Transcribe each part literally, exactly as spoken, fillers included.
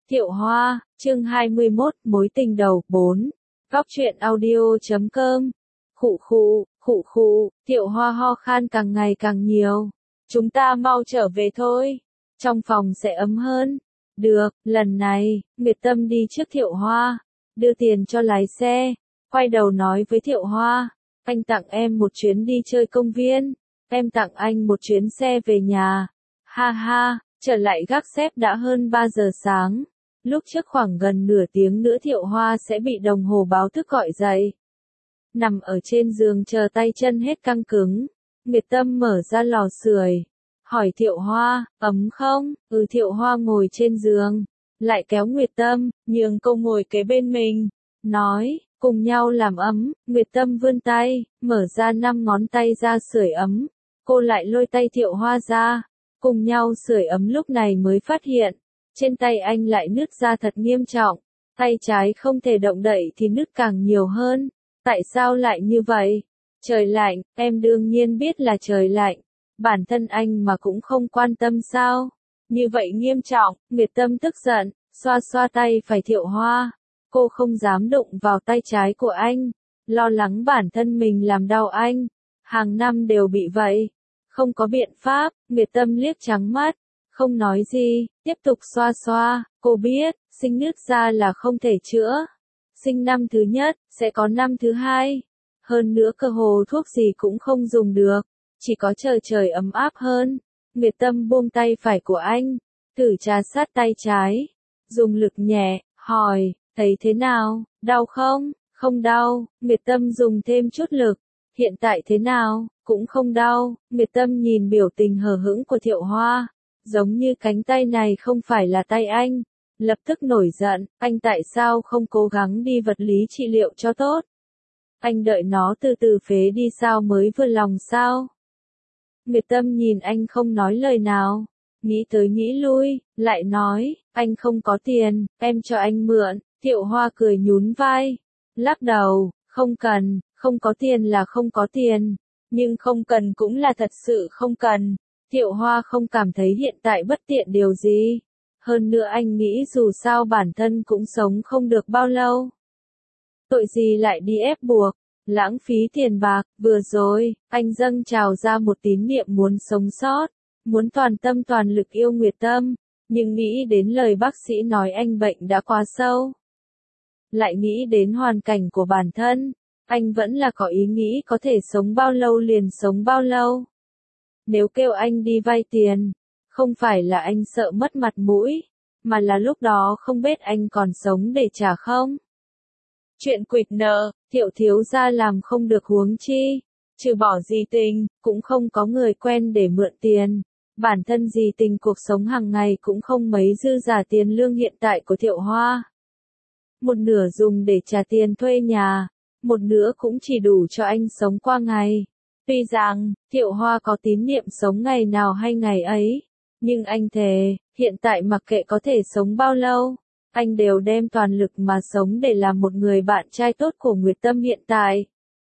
Thiệu Hoa, chương hai mươi mốt, mối tình đầu, bốn. Góc truyện audio chấm com. Khụ khụ, khụ khụ, Thiệu Hoa ho khan càng ngày càng nhiều. Chúng ta mau trở về thôi. Trong phòng sẽ ấm hơn. Được, lần này, Nguyệt Tâm đi trước Thiệu Hoa. Đưa tiền cho lái xe. Quay đầu nói với Thiệu Hoa. Anh tặng em một chuyến đi chơi công viên. Em tặng anh một chuyến xe về nhà. Ha ha, trở lại gác xếp đã hơn ba giờ sáng. Lúc trước khoảng gần nửa tiếng nữa Thiệu Hoa sẽ bị đồng hồ báo thức gọi dậy. Nằm ở trên giường chờ tay chân hết căng cứng. Nguyệt Tâm mở ra lò sưởi. Hỏi Thiệu Hoa, ấm không? Ừ, Thiệu Hoa ngồi trên giường. Lại kéo Nguyệt Tâm, nhường cô ngồi kế bên mình. Nói, cùng nhau làm ấm. Nguyệt Tâm vươn tay, mở ra năm ngón tay ra sưởi ấm. Cô lại lôi tay Thiệu Hoa ra. Cùng nhau sưởi ấm, lúc này mới phát hiện. Trên tay anh lại nứt ra thật nghiêm trọng. Tay trái không thể động đậy thì nứt càng nhiều hơn. Tại sao lại như vậy? Trời lạnh, em đương nhiên biết là trời lạnh. Bản thân anh mà cũng không quan tâm sao? Như vậy nghiêm trọng, Nguyệt Tâm tức giận, xoa xoa tay phải Thiệu Hoa. Cô không dám đụng vào tay trái của anh. Lo lắng bản thân mình làm đau anh. Hàng năm đều bị vậy. Không có biện pháp, Nguyệt Tâm liếc trắng mắt. Không nói gì, tiếp tục xoa xoa, cô biết, sinh nứt ra là không thể chữa. Sinh năm thứ nhất, sẽ có năm thứ hai. Hơn nữa cơ hồ thuốc gì cũng không dùng được, chỉ có chờ trời ấm áp hơn. Nguyệt Tâm buông tay phải của anh, thử trà sát tay trái, dùng lực nhẹ, hỏi, thấy thế nào, đau không? Không đau, Nguyệt Tâm dùng thêm chút lực. Hiện tại thế nào, cũng không đau. Nguyệt Tâm nhìn biểu tình hờ hững của Thiệu Hoa. Giống như cánh tay này không phải là tay anh. Lập tức nổi giận, anh tại sao không cố gắng đi vật lý trị liệu cho tốt? Anh đợi nó từ từ phế đi sao mới vừa lòng sao? Nguyệt Tâm nhìn anh không nói lời nào. Nghĩ tới nghĩ lui, lại nói, anh không có tiền, em cho anh mượn. Thiệu Hoa cười nhún vai. Lắc đầu, không cần, không có tiền là không có tiền. Nhưng không cần cũng là thật sự không cần. Thiệu Hoa không cảm thấy hiện tại bất tiện điều gì. Hơn nữa anh nghĩ dù sao bản thân cũng sống không được bao lâu. Tội gì lại đi ép buộc, lãng phí tiền bạc. Vừa rồi, anh dâng trào ra một tín niệm muốn sống sót, muốn toàn tâm toàn lực yêu Nguyệt Tâm. Nhưng nghĩ đến lời bác sĩ nói anh bệnh đã quá sâu. Lại nghĩ đến hoàn cảnh của bản thân, anh vẫn là có ý nghĩ có thể sống bao lâu liền sống bao lâu. Nếu kêu anh đi vay tiền, không phải là anh sợ mất mặt mũi, mà là lúc đó không biết anh còn sống để trả không. Chuyện quỵt nợ, Thiệu thiếu gia làm không được huống chi, trừ bỏ gì tình, cũng không có người quen để mượn tiền. Bản thân gì tình cuộc sống hàng ngày cũng không mấy dư giả tiền lương hiện tại của Thiệu Hoa. Một nửa dùng để trả tiền thuê nhà, một nửa cũng chỉ đủ cho anh sống qua ngày. Tuy rằng, Thiệu Hoa có tín niệm sống ngày nào hay ngày ấy, nhưng anh thề, hiện tại mặc kệ có thể sống bao lâu, anh đều đem toàn lực mà sống để làm một người bạn trai tốt của Nguyệt Tâm hiện tại.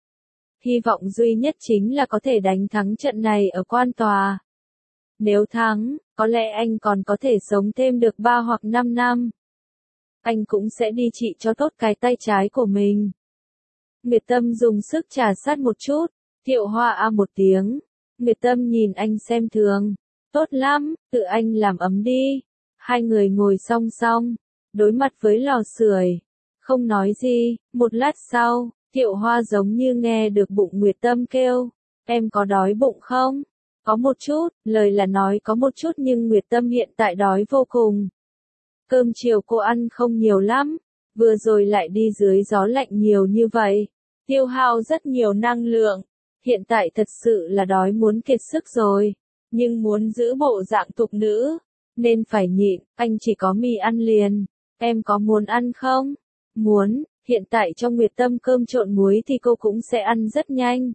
Hy vọng duy nhất chính là có thể đánh thắng trận này ở quan tòa. Nếu thắng, có lẽ anh còn có thể sống thêm được ba hoặc năm năm. Anh cũng sẽ đi trị cho tốt cái tay trái của mình. Nguyệt Tâm dùng sức trà sát một chút. Thiệu Hoa a một tiếng. Nguyệt Tâm nhìn anh xem thường. Tốt lắm, tự anh làm ấm đi. Hai người ngồi song song, đối mặt với lò sưởi. Không nói gì, một lát sau, Thiệu Hoa giống như nghe được bụng Nguyệt Tâm kêu. Em có đói bụng không? Có một chút, lời là nói có một chút nhưng Nguyệt Tâm hiện tại đói vô cùng. Cơm chiều cô ăn không nhiều lắm, vừa rồi lại đi dưới gió lạnh nhiều như vậy. Tiêu hao rất nhiều năng lượng. Hiện tại thật sự là đói muốn kiệt sức rồi, nhưng muốn giữ bộ dạng thục nữ, nên phải nhịn, anh chỉ có mì ăn liền, em có muốn ăn không? Muốn, hiện tại cho Nguyệt Tâm cơm trộn muối thì cô cũng sẽ ăn rất nhanh.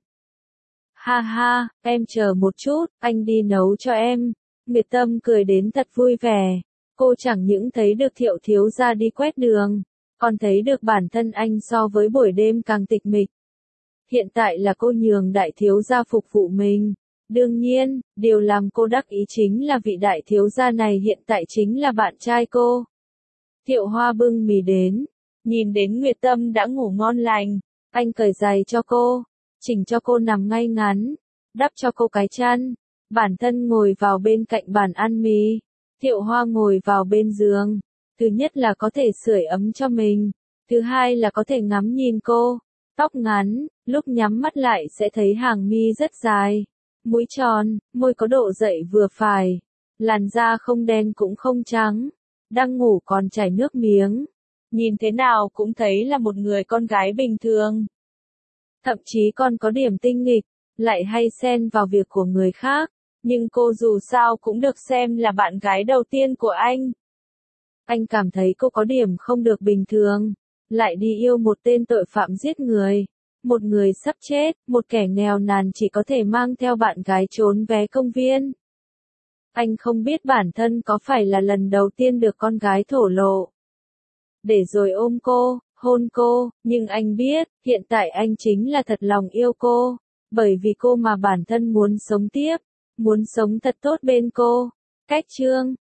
Ha ha, em chờ một chút, anh đi nấu cho em. Nguyệt Tâm cười đến thật vui vẻ, cô chẳng những thấy được Thiệu thiếu gia đi quét đường, còn thấy được bản thân anh so với buổi đêm càng tịch mịch. Hiện tại là cô nhường đại thiếu gia phục vụ mình. Đương nhiên, điều làm cô đắc ý chính là vị đại thiếu gia này hiện tại chính là bạn trai cô. Thiệu Hoa bưng mì đến, nhìn đến Nguyệt Tâm đã ngủ ngon lành, anh cởi giày cho cô, chỉnh cho cô nằm ngay ngắn, đắp cho cô cái chăn, bản thân ngồi vào bên cạnh bàn ăn mì. Thiệu Hoa ngồi vào bên giường, thứ nhất là có thể sưởi ấm cho mình, thứ hai là có thể ngắm nhìn cô, tóc ngắn, lúc nhắm mắt lại sẽ thấy hàng mi rất dài, mũi tròn, môi có độ dậy vừa phải, làn da không đen cũng không trắng, đang ngủ còn chảy nước miếng, nhìn thế nào cũng thấy là một người con gái bình thường. Thậm chí còn có điểm tinh nghịch, lại hay xen vào việc của người khác, nhưng cô dù sao cũng được xem là bạn gái đầu tiên của anh. Anh cảm thấy cô có điểm không được bình thường, lại đi yêu một tên tội phạm giết người, một người sắp chết, một kẻ nghèo nàn chỉ có thể mang theo bạn gái trốn vé công viên. Anh không biết bản thân có phải là lần đầu tiên được con gái thổ lộ, để rồi ôm cô, hôn cô, nhưng anh biết, hiện tại anh chính là thật lòng yêu cô, bởi vì cô mà bản thân muốn sống tiếp, muốn sống thật tốt bên cô. Cách chương